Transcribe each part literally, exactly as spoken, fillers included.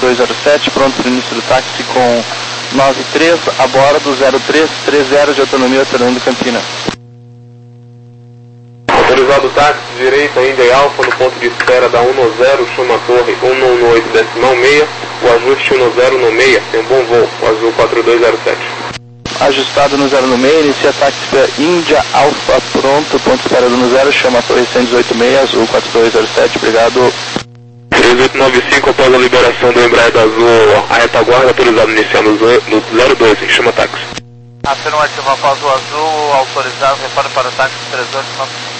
dois zero sete, pronto para o início do táxi com nove três, a bordo zero três três zero de autonomia, Fernando Campina. Autorizado táxi, direita, India Alfa, no ponto de espera da um nove zero, chama a torre um nove oito decimal seis, o ajuste um zero no seis, tem um bom voo, o azul quatro dois zero sete. Ajustado no zero no seis, inicia táxi para India Alfa, pronto, ponto de espera do um zero, chama a torre cento e dezoito seis, azul quatro dois zero sete, obrigado. três oito nove cinco, após a liberação do Embraer da Azul, a retaguarda autorizado iniciar no zero dois, chama táxi. Afirmativo, após o azul, autorizado, reparo para o táxi três oito nove cinco.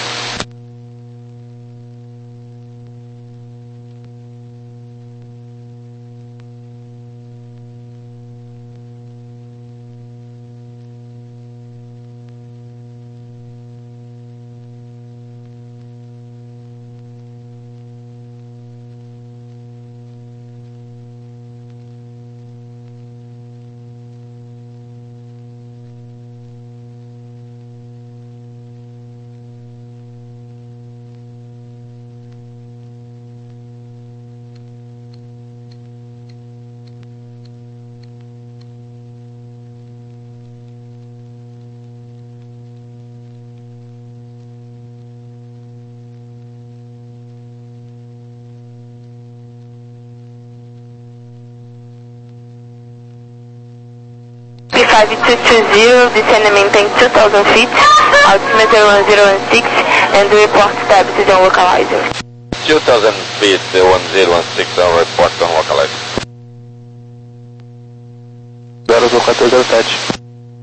five two two zero, descend and maintain two thousand feet, altimeter zero one zero one six, and report stability on localizer. two thousand feet, one zero one six, on report on localizer. zero quatro zero sete.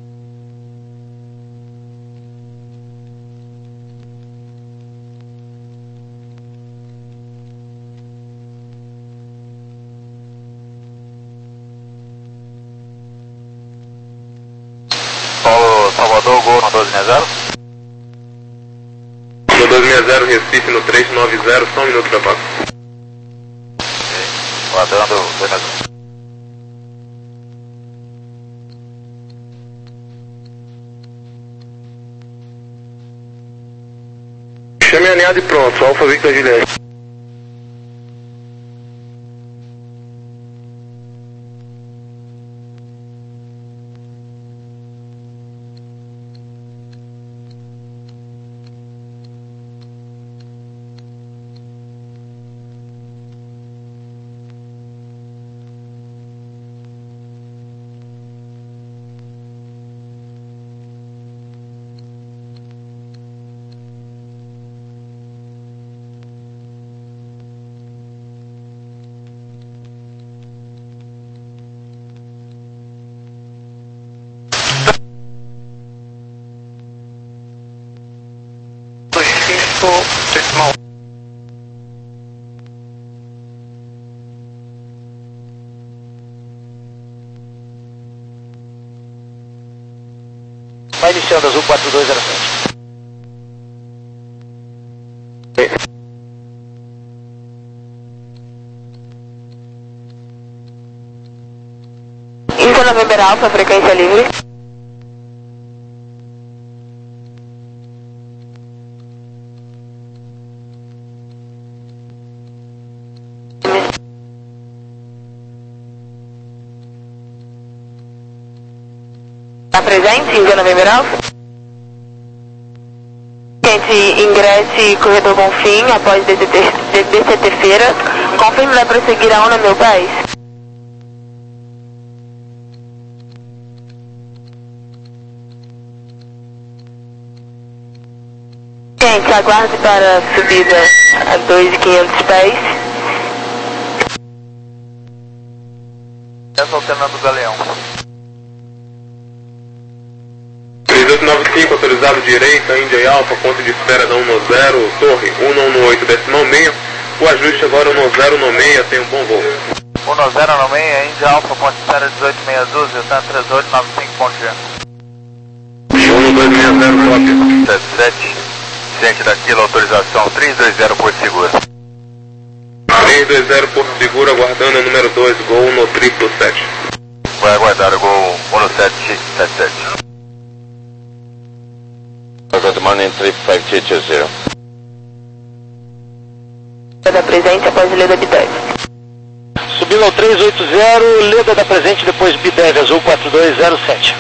Salvador, Gol no doze sessenta. No doze sessenta, Recife no três nove zero, só um minuto para passo. Ok, guardando doze sessenta. Chame alinhado e pronto, Alfa Victor Juliette. Vai iniciando azul quatro dois zero sete. India November Alpha, frequência livre. Está presente, India November Alpha? Gente, ingresse corredor Bonfim após D C T Feira. Confirme vai prosseguir a ONU, meu país. Gente, aguarde para a subida a dois mil e quinhentos pés. Essa alternando o Galeão. três oito nove cinco, autorizado direita, India Alfa, ponto de espera da um nove zero, torre um nove oito decimal seis, o ajuste agora um nove zero no seis, tem um bom voo. um nove zero no seis, India Alfa, ponto de espera dezoito seis azul, Ziltan três oito nove cinco ponto G. um dois seis zero, cópia. sete sete, ciente daquilo, autorização três dois zero, Porto Seguro. três dois zero, Porto Seguro, aguardando a número dois, Gol no triplo sete. Vai aguardar o Gol um no sete sete sete. Good morning, trip five two two zero. Da presente após a lei da habitante. Subiu Nível três oito zero, Leda da presente, depois Bidev, azul quatro dois zero sete.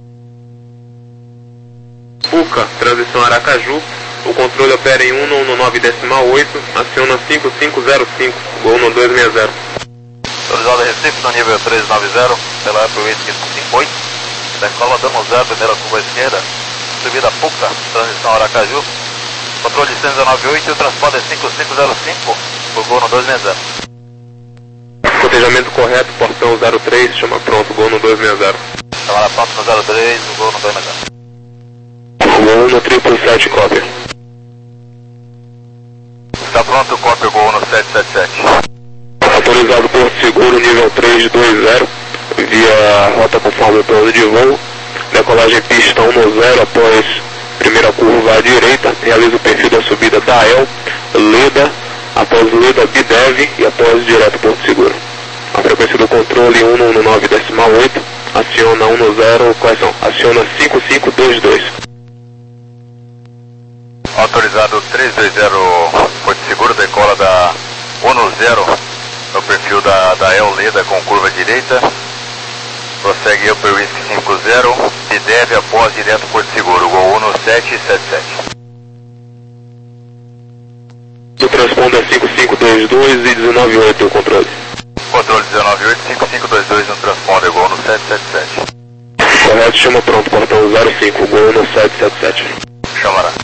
Puca, transição Aracaju, o controle opera em um um nove decimal oito, aciona cinco cinco zero cinco, Gol no dois seis zero. Autorizado Recife no nível três nove zero, pela Apple Whisky cinco oito, decola dano zero, primeira curva esquerda, subida Puca, transição Aracaju, controle cento e dezenove oito e o transporte é cinco cinco zero cinco, Gol no dois seis zero. Cotejamento correto, portão zero três, chama pronto, Gol no dois seis zero. Chamada pronto no zero três, o Gol no dois seis zero. Gol no triplo sete, cópia. Está pronto, cópia, Gol no sete sete sete. Autorizado Porto Seguro, nível três dois zero, via rota conforme o plano de voo. Decolagem pista um zero após primeira curva à direita. Realiza o perfil da subida da E L, Leda, após Leda Bidev e após direto Porto Seguro. A frequência do controle um um nove decimal oito, aciona um zero, quais são? Aciona cinco cinco dois dois. Autorizado três dois zero, Porto Seguro, decola da um zero no perfil da, da E L Leda com curva direita. Prossegue Upper Whisky cinco zero e deve após direto Porto Seguro, Gol um sete sete sete. O transponder é cinco cinco dois dois e dezenove oito o controle. Controle dezenove oito, cinco cinco dois dois no transponder, Gol no sete sete sete. Correto, chama pronto, portão zero cinco, Gol no sete sete sete. Chamará.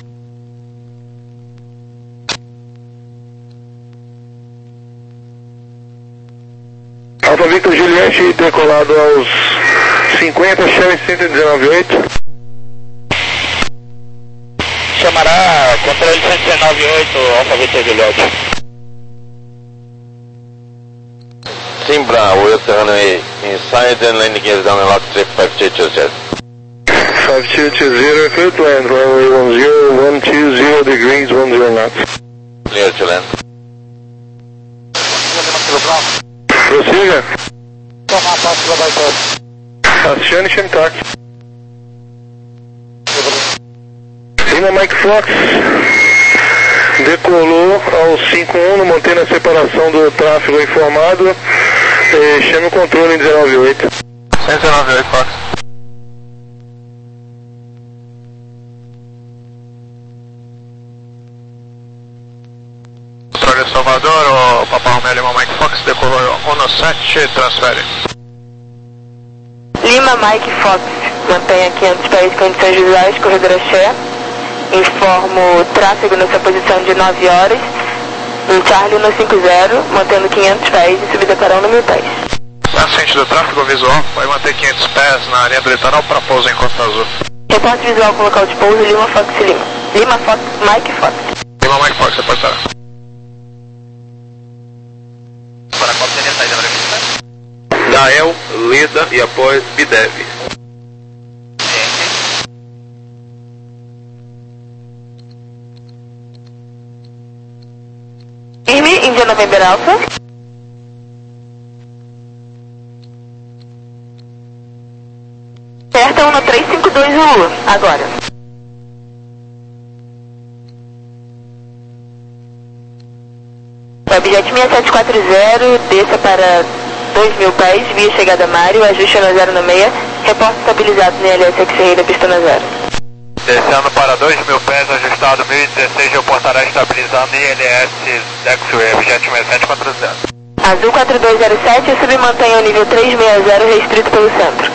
Alfa Victor Juliette, decolado aos cinquenta, chave cento e dezenove oito. Chamará, controle cento e dezenove oito, Alfa Victor Juliette. Simbra, we're turning inside and landing gears down and left trip five two two zero. five two two zero, clear to land, runway one zero one two zero degrees, one zero knots. Clear to land. Prossiga. Tomar a parte da bypass. Acione Chemtac. Lima Mike Fox. Decolou ao cinco um, mantendo a separação do tráfego informado. Eh, chame o controle em dezenove oito. cento e dezenove oito, Fox. Controle Salvador, o Papa Romeo Lima Mike Fox, decolou um sete, transfere. Lima Mike Fox, mantenha quinhentos pés, condições visuais, corredor Axé. Informo tráfego na sua posição de nove horas. Em Charlie no cinco zero, mantendo quinhentos pés e subida para um mil pés. Nascente do tráfego visual, vai manter quinhentos pés na linha do litoral para pouso em Costa Azul. Reporte visual com local de pouso, Lima Fox Lima. Lima Fox, Mike Fox. Lima Mike Fox, reportará. Para qual seria a saída prevista? Da E L, Leda e após Bidev. Firme, India November Alpha. Certa um três cinco dois Zulu, agora. Objet seis sete quatro zero, desça para dois mil pés, via chegada Mário, ajuste no zero no meia, reporte estabilizado no I L S X-Ray da pista no zero. Descendo para dois mil pés, ajustado mil e dezesseis, reportará estabilizando I L S X-Ray, objet seis sete quatro zero. Azul quatro dois zero sete, submantenha o nível três seis zero, restrito pelo centro.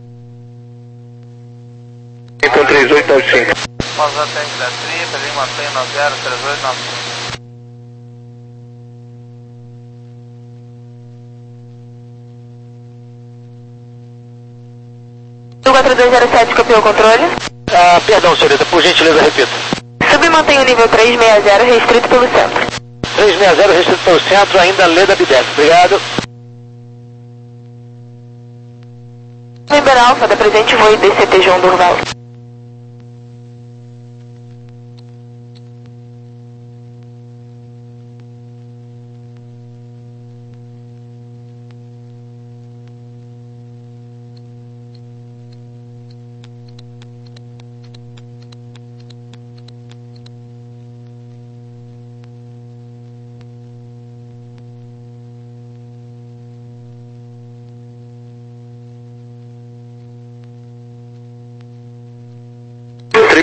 Então três oito nove cinco. Pausa técnica da tripa, ele mantém nove zero três oito nove cinco. quatro dois zero sete, copiou o controle. Ah, perdão, senhorita, por gentileza, repita. Submantém o nível três seis zero, restrito pelo centro. três seis zero, restrito pelo centro, ainda Leda Bidev. Obrigado. November Alpha, da presente voo D C T João Durval.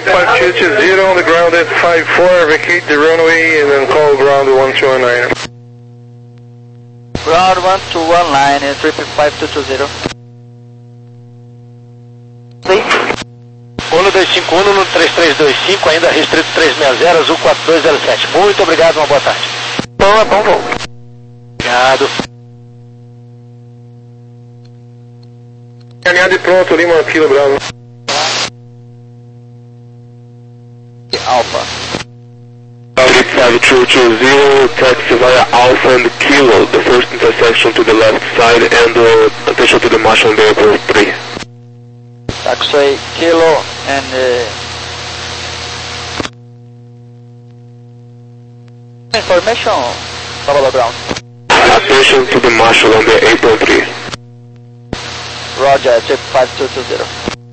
five two two zero on the ground at five four, vacate the runway and then call ground one two one nine. Ground one two one nine, trip five two two zero. um dois cinco um no três três dois cinco, ainda restrito três seis zero, azul quatro dois zero sete. Muito obrigado, uma boa tarde. Boa, bom voo. Obrigado. Alinhado e pronto, Lima, Kilo Bravo. Alpha. five two two zero, taxi via Alpha and Kilo, the first intersection to the left side and uh, attention to the marshal bay for three. Taxi Kilo and uh, information, follow ground. Attention to the marshal on the eight point three. Roger, trip five two two zero.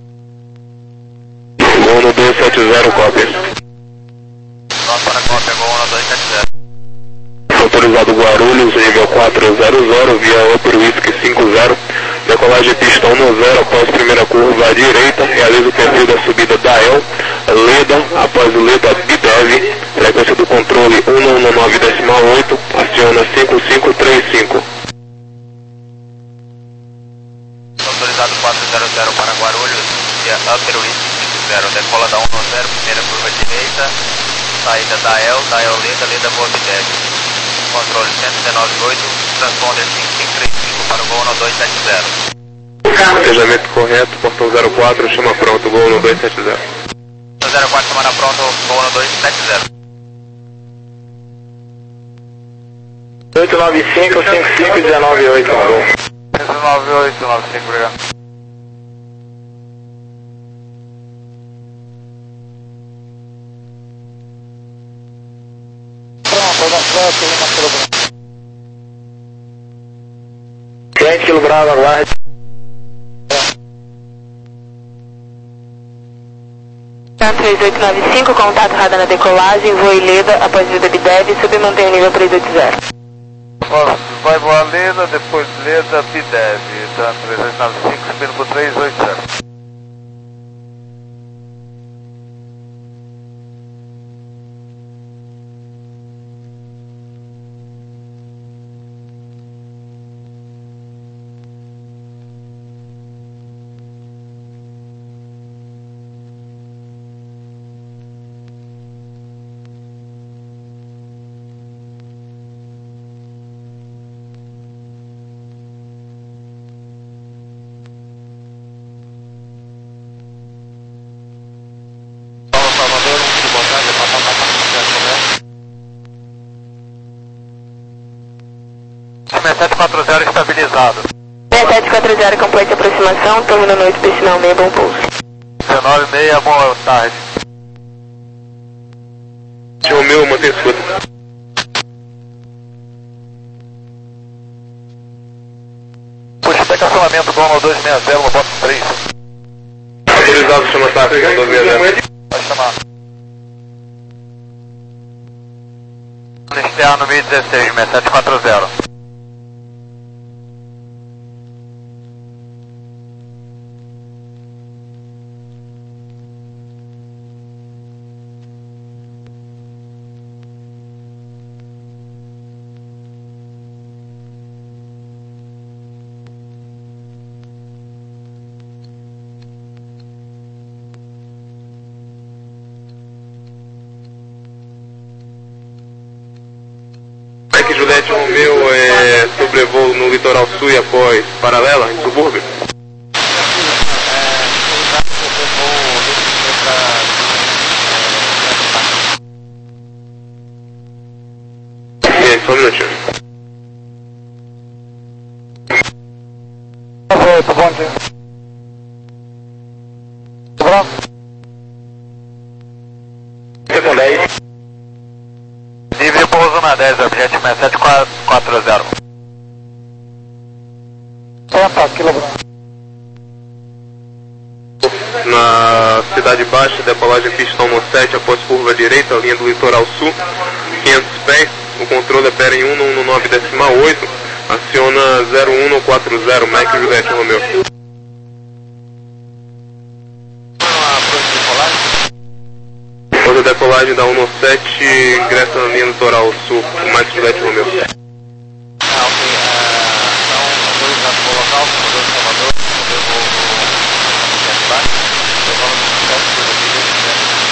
um dois sete zero, copy. Pronto para cópia, Gol um dois sete zero. Autorizado Guarulhos, nível quatro zero zero, via Upper Whisky cinco zero. Decolagem pista um zero, após primeira curva à direita, realiza o perfil da subida da E L, Leda, após o Leda Bidev, frequência do controle um um nove decimal oito, aciona cinco cinco três cinco. Autorizado quatro zero zero para Guarulhos, via Upper Whisky cinco zero, decola da um zero, primeira curva direita, saída da E L, da E L Leda, Leda Boa Bidev. Controle cento e dezenove ponto oito, transponder cinco cinco três cinco para o Gol um dois sete zero. Planejamento correto, portão zero quatro, chama pronto, Gol um dois sete zero. zero quatro, chamada pronto, Gol um dois sete zero. oito nove cinco cinco cinco um nove oito, Gol. nove oito nove cinco, obrigado. Quente, Kilo Bravo, aguarde. três oito nove cinco, contato radar na decolagem, voo Leda, após Leda Bidev, submantém o nível três oito zero. Vai voar Leda, depois Leda Bidev, tá três oito nove cinco, subindo por três oito zero. seis sete quatro zero estabilizado. seis sete quatro zero, complete aproximação, termina noite, pessinal meio, bom pulso. dezenove e meia, boa tarde. Romeu, mantém escuta. Puxa, até cancelamento, Gol um dois seis zero, no box três. Autorizado, chama táxi, um dois seis zero. Pode chamar. Externo mil e dezesseis, seis sete quatro zero. Mike Juliette Romeu, é, sobrevoo no litoral sul e após paralela, em subúrbio. É, só um minutinho. oito, bom dia. Pronto. Com dez. Livre pouso na dez, objetivo seis sete quatro zero. Tempo, quilograma. Na Cidade Baixa, decolagem pistão no sete, após curva direita, linha do litoral sul, quinhentos pés, o controle opera em um um nove decimal oito, aciona zero um quatro zero, Mike Juliette Romeu. decolagem da um sete, ingressa na linha litoral sul, mais Juliette Romeu. Ah, ok. Então, autorizado para o local, comandante de Salvador, eu vou no jet baixo, decola no sete, curva direita,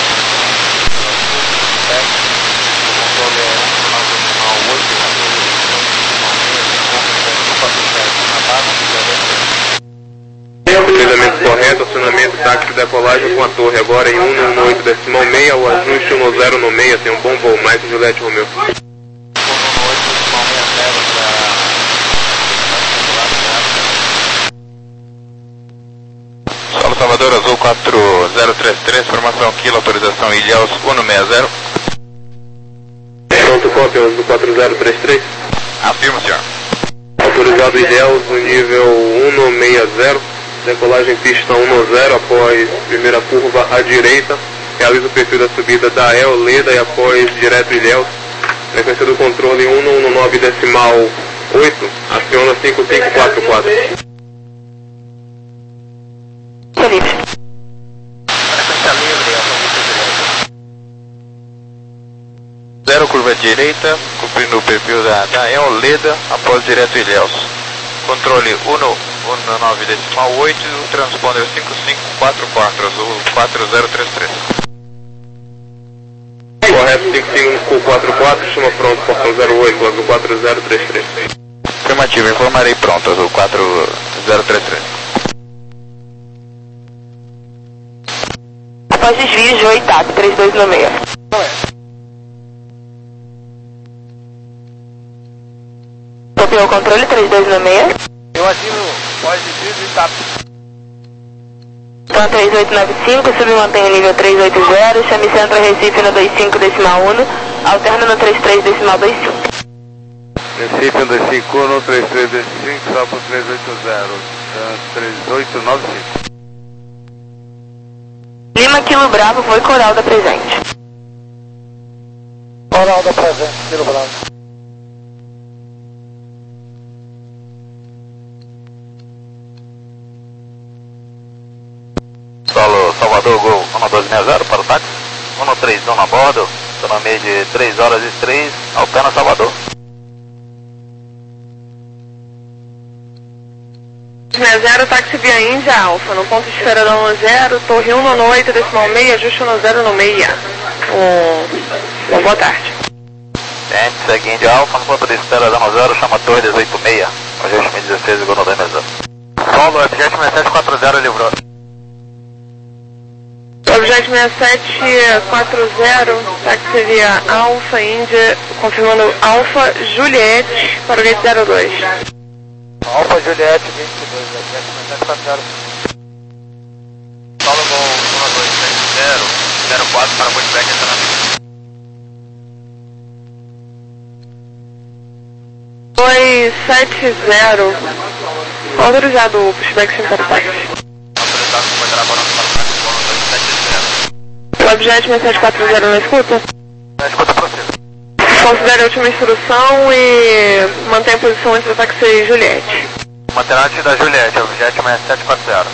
o controle é um nove decimal oito, controle na base, Cruzamento correto, acionamento, táxi, decolagem com a torre, agora em um nove oito decimal seis, o ajuste um zero no seis, tem um bom voo, mais Juliette Romeu. Solo Salvador, Azul quatro zero três três, formação Kilo, autorização Ilhéus um seis zero. Pronto, cópia, Azul quatro zero três três. Afirma, senhor. Autorizado Ilhéus no nível um seis zero, decolagem pista um zero, após primeira curva à direita, realiza o perfil da subida da El Leda e após direto Ilhéus, frequência do controle um nove decimal oito, aciona cinco cinco quatro quatro. Felipe. frequência livre, automóvel direto. Zero curva direita, cumprindo o perfil da, da El Leda, após direto Ilhéus. Controle um nove decimal oito, transponder cinco cinco quatro quatro, Azul quatro zero três três. Correto, cinco cinco quatro quatro, chama pronto, portão zero oito, Azul quatro zero três três. Afirmativo, informarei pronto, Azul quatro zero três três. Após desvio, Joe T A P três dois nove seis. Copiou o controle três dois nove seis. Eu ativo pós-desvio de T A P. Então três oito nove cinco, submantém o nível três oito zero, chame centro Recife no dois cinco decimal um, alterna no trinta e três decimal vinte e cinco. Recife no dois cinco um, trinta e três vinte e cinco, só para três oito zero, três oito nove cinco. Lima Quilo Bravo, foi Coral da presente. Coral da presente, Quilo Bravo. Solo Salvador, Gol um doze seis zero para o táxi, um três um a bordo, autonomia de três horas e três, Alpena Salvador. seis zero, táxi via Índia Alfa, no ponto de esfera da um zero, torre um nove oito decimal seis, ajuste um zero no seis. Um... Uma boa tarde. Gente, segue Índia Alfa, no ponto de esfera da um zero, chama torre dezoito seis, ajuste dezesseis, igual no dois seis zero. Solo F J seis sete quatro zero, livrou. Objeto seis sete quatro zero, táxi via Alfa Índia, confirmando Alfa Juliette para o gate zero dois. Alfa Juliette vinte e dois, objeto seis sete quatro zero. Solo Gol um dois seis zero, zero quatro para pushback entrando. dois sete zero, autorizado o pushback sem para táxi. Autorizado para gravar para o táxi, Gol dois sete zero. O objeto seis sete quatro zero na escuta? Na escuta, processo. Considere a última instrução e mantém a posição entre o táxi e Juliette. Mantenente da Juliette, objeto seis sete quatro zero.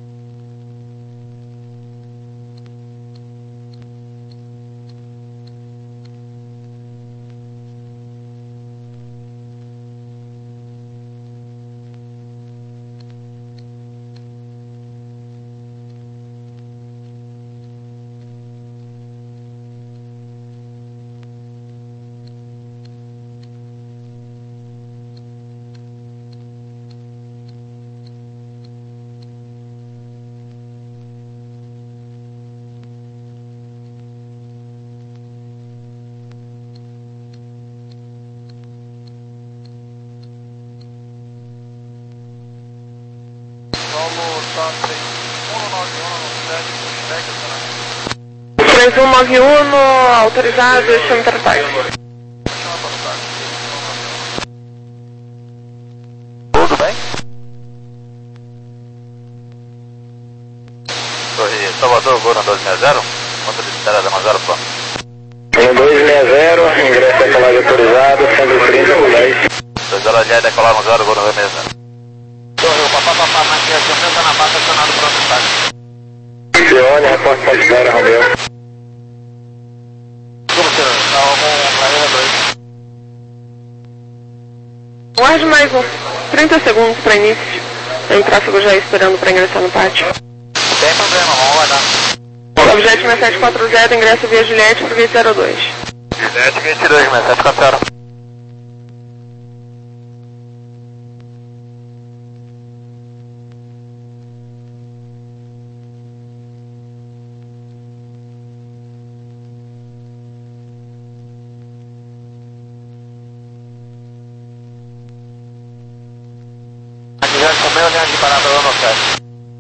três um nove um, autorizado, chame para táxi. Tudo bem? Torre Salvador, Gol um dois seis zero, ponto de espera da zero plano. um dois seis zero, ingresso a decolagem autorizado, cento e trinta por dez. dois horas de decolar um zero, Gol um dois seis zero. Torre, o papapá, maquia, aumenta na base, acionado pronto, táxi. Cione, reporte para espera, Romeu. Aguarde mais uns trinta segundos para início. Tem o tráfego já esperando para ingressar no pátio. Sem problema, vamos aguardar. Objeto seis sete quatro zero, ingresso via Juliette para vinte zero dois. Juliette vinte e dois, seis sete quatro zero. Romeu, linha de parada do ano sete.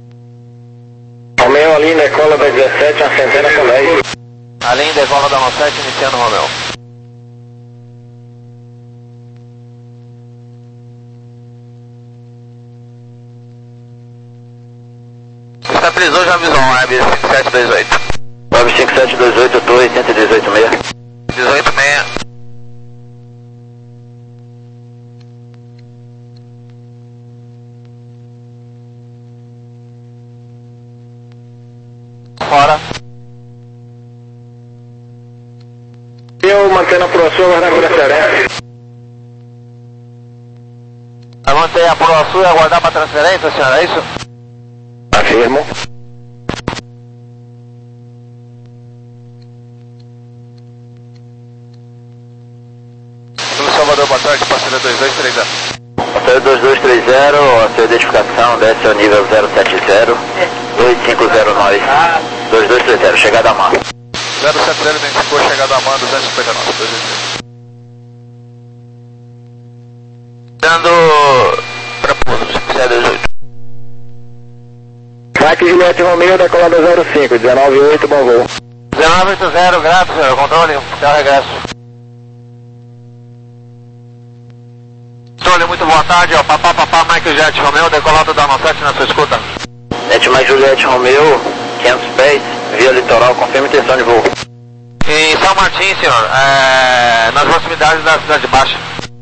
Romeu ali na cola da dezessete, na centena com dez. A linha de cola da ano sete, iniciando Romeu. Estabilizou, já avisou, Web cinco sete dois oito. Web cinco sete dois oito, dois, cento e dezoito meia. dezoito meia. Fora. Eu mantendo a proação, aguardar por transferência. Vai manter a proação e aguardar para transferência, senhora, é isso? Afirmo. Do Salvador, boa tarde, parceiro dois dois três zero. Parceiro dois dois três zero, a sua identificação desce ao nível zero sete zero, dois cinco zero nove, dois dois três zero, chegada a mar. zero sete zero identificou, chegada a mar, duzentos e cinquenta e nove, dois dois três. Dando para pouso, cinco sete dois oito. Mike Juliette Romeu, decolada zero cinco, dezenove oito, bom voo. dezenove oitenta, grato, senhor, controle, até o regresso. Controle, muito boa tarde, ó, papá, papá, Mike Juliette Romeu, decolado da nove sete na sua escuta. Net Mike Juliette Romeu, quinhentos pés, via litoral, confirma intenção de voo. Em São Martin, senhor, é, nas proximidades da Cidade Baixa.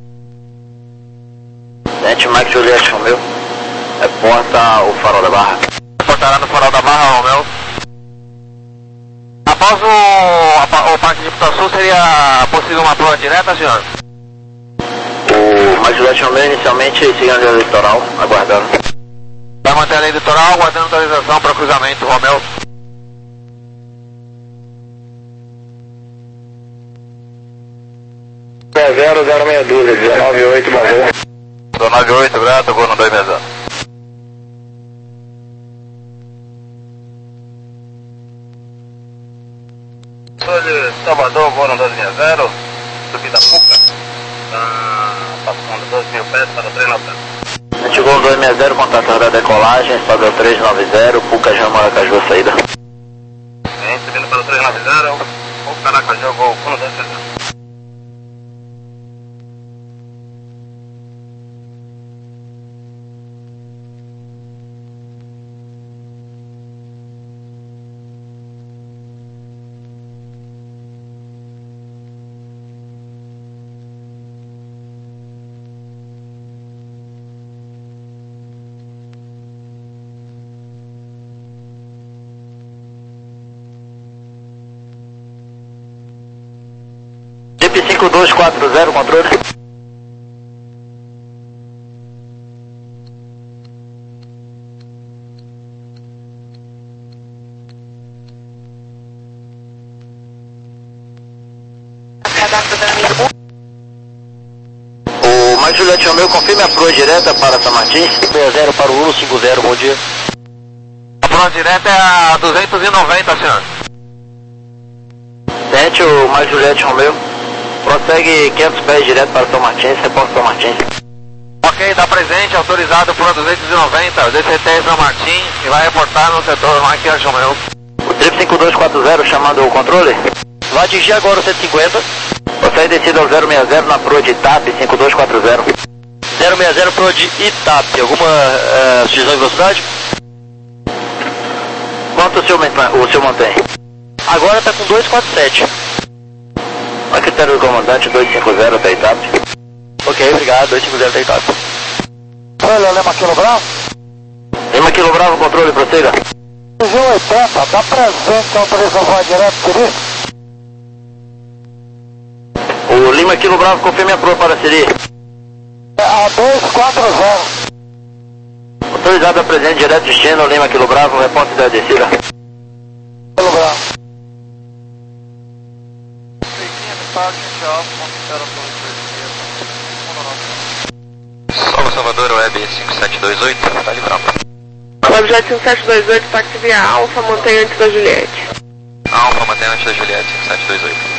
Net Mike Juliette Romeu, reporta o farol da Barra. Reportará no farol da Barra, Romeu. Após o, o Parque de Putaçu, seria possível uma prova direta, senhor? O Mike Juliette Romeu inicialmente seguindo a linha litoral, aguardando. Vai manter a linha litoral, aguardando autorização para cruzamento, Romeu. zero zero seis dois, dezenove oito, bom voo. dezenove oito, grato, vou no dois seis zero. Sou de Salvador, vou no dois seis zero, subida Puca, tá passando doze mil pés para o três nove zero. Antigol dois seis zero, contato da decolagem, padrão três nove zero, Puca já Maracaju, saída. Vem subindo para o três nove zero, Puca Maracaju, vou no dois seis zero. cinco dois quatro zero, controle. O Mike Juliette Romeu, confirme a proa direta para São Martins. seis zero para o um cinco zero, bom dia. A proa direta é a duzentos e noventa, senhor. Tente o Mike Juliette Romeu. Prossegue quinhentos pés direto para São Martins, reporta São Martins. Ok, dá presente, autorizado por duzentos e noventa, D C T São Martins, e vai reportar no setor Mike Juliette Romeu. O trip cinco dois quatro zero, chamando o controle. Vai atingir agora o cento e cinquenta. Você descido ao zero seis zero na proa de Itap, cinco dois quatro zero. zero seis zero proa de Itap, alguma uh, sugestão de velocidade? Quanto o senhor, o senhor mantém? Agora está com dois quatro sete. A critério do comandante dois cinco zero da Itap. Ok, obrigado, dois cinco zero da Itap. Olha, Lema Quilo Bravo. Lima Quilo Bravo, controle, prossiga. G oitenta, dá presente a autorização voar direto, querido? O Lima Quilo Bravo, confirme a proa para Siri. a dois quatro zero. Autorizado a presente direto destino, Lima Quilo Bravo, repórter da descida. Quilo Bravo. Salve Salvador, Web cinco sete dois oito, tá livrando. Webjet cinco sete dois oito, táxi via Alfa, mantém antes da Juliette. Alfa, mantém antes da Juliette, cinco sete dois oito.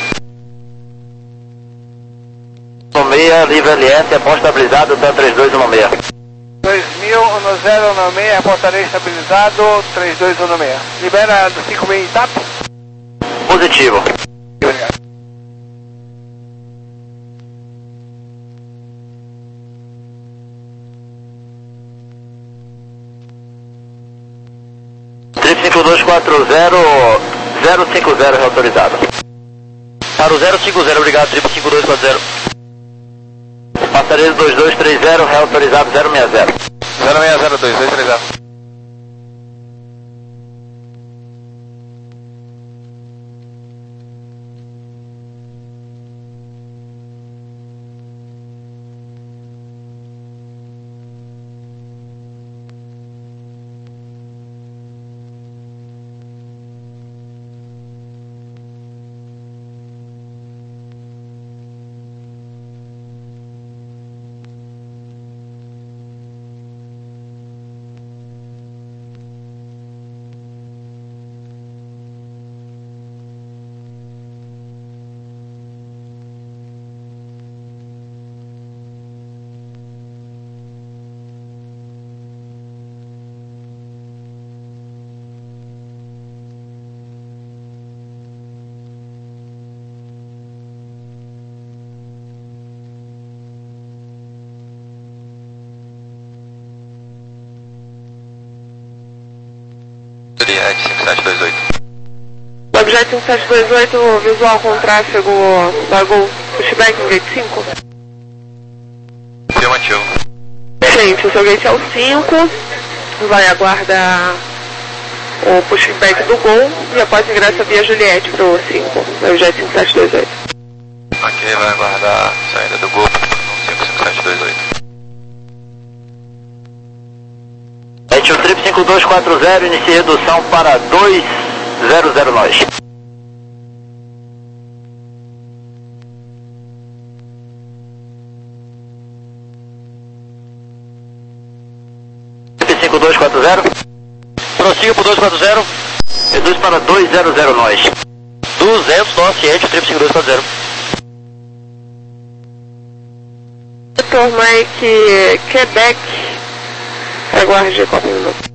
um seis, livre L S, aposta estabilizado, tá três dois um seis. dois mil, um zero um seis, reportaria estabilizado, três dois um seis. Libera do cinco seis TAP? Positivo. Obrigado. cinco dois quatro zero, zero cinco zero reautorizado. Para o zero cinco zero, obrigado, triplo cinco dois quatro zero. Passaria dois dois três zero, reautorizado zero seis zero. zero seis zero dois dois três zero. Juliette cinco sete dois oito. Webjet cinco sete dois oito, visual com tráfego da Gol, pushback no gate cinco. Afirmativo. Gente, o seu gate é o cinco, vai aguardar o pushback do Gol e após ingresso via Juliette pro cinco, Webjet cinco sete dois oito. Ok, vai aguardar a saída do Gol cinco cinco sete dois oito. Mete o trip cinco dois quatro zero, inicie redução para dois zero zero nós. Trip cinco dois quatro zero. Prossiga para dois quatro zero. Reduz para dois zero zero nós. duzentos nós, ciente, trip cinco dois quatro zero. Vitor Mike, Quebec. Aguarde quatro minutos.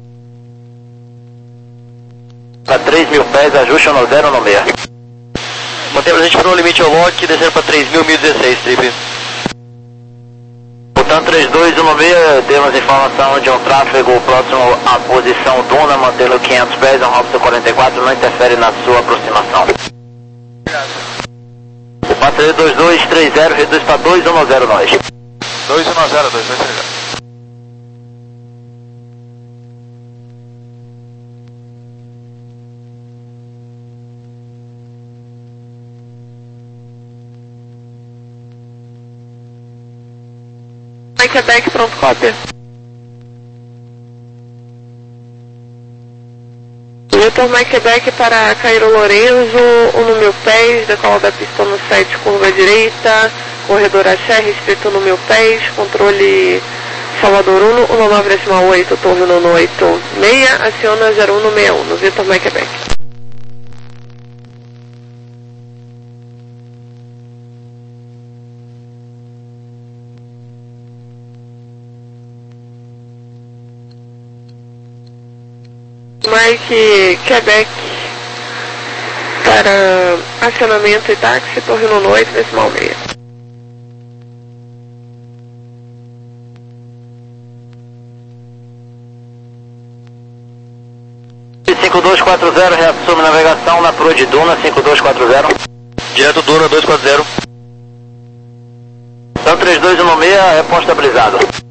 Para três mil pés, ajuste no zero no seis. Mantém presente para o limite ao lock, descendo para três mil, mil e dezesseis, trip. Portanto, três dois um seis, temos informação de um tráfego próximo à posição Duna, mantendo quinhentos pés, a Robson quarenta e quatro, não interfere na sua aproximação. O passageiro dois dois três zero reduz para dois um zero nós. dois um zero dois dois três zero. Quebec, pronto, cópia. Vitor Mike Quebec para Cairo Lorenzo, um no mil pés, decola da pista no sete, curva direita, corredor axé, restrito no mil pés, controle Salvador um, um nove decimal oito, torre no oito seis, aciona zero um seis um, no Vitor Mike Quebec. Mike Quebec para acionamento e táxi, torre no oito decimal seis. cinco dois quatro zero, reassume navegação na proa de Duna, cinco dois quatro zero. Direto Duna, dois quatro zero. Então três dois um seis, reposta estabilizado.